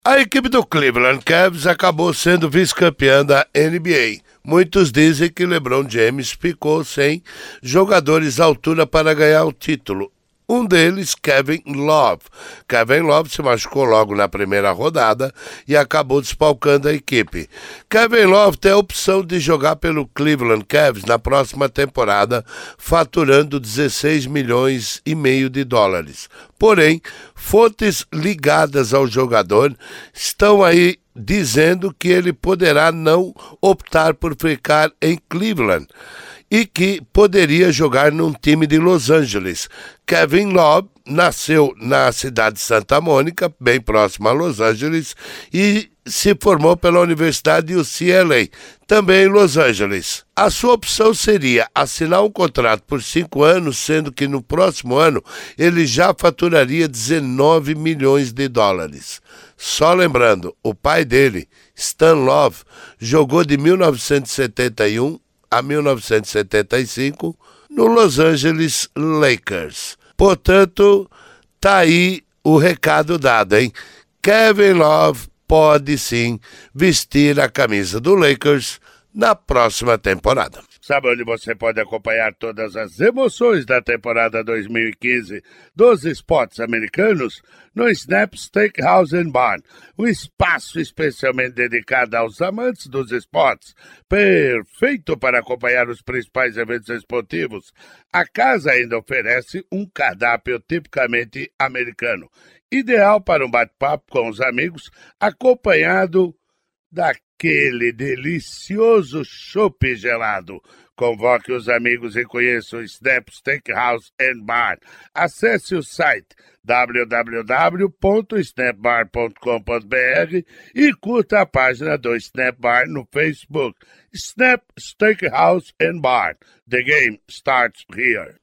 A equipe do Cleveland Cavs acabou sendo vice-campeã da NBA. Muitos dizem que LeBron James ficou sem jogadores à altura para ganhar o título. Um deles, Kevin Love. Kevin Love se machucou logo na primeira rodada e acabou desfalcando a equipe. Kevin Love tem a opção de jogar pelo Cleveland Cavs na próxima temporada, faturando 16 milhões e meio de dólares. Porém, fontes ligadas ao jogador estão aí dizendo que ele poderá não optar por ficar em Cleveland e que poderia jogar num time de Los Angeles. Kevin Love nasceu na cidade de Santa Mônica, bem próximo a Los Angeles, e se formou pela Universidade UCLA, também em Los Angeles. A sua opção seria assinar um contrato por 5 anos, sendo que no próximo ano ele já faturaria 19 milhões de dólares. Só lembrando, o pai dele, Stan Love, jogou de 1971 a 1975 no Los Angeles Lakers. Portanto, tá aí o recado dado, hein? Kevin Love pode sim vestir a camisa do Lakers na próxima temporada. Sabe onde você pode acompanhar todas as emoções da temporada 2015 dos esportes americanos? No Snap Steakhouse and Barn, um espaço especialmente dedicado aos amantes dos esportes, perfeito para acompanhar os principais eventos esportivos. A casa ainda oferece um cardápio tipicamente americano, ideal para um bate-papo com os amigos, acompanhado daquele delicioso chopp gelado. Convoque os amigos e conheça o Snap Steakhouse and Bar. Acesse o site www.snapbar.com.br e curta a página do Snap Bar no Facebook. Snap Steakhouse and Bar. The game starts here.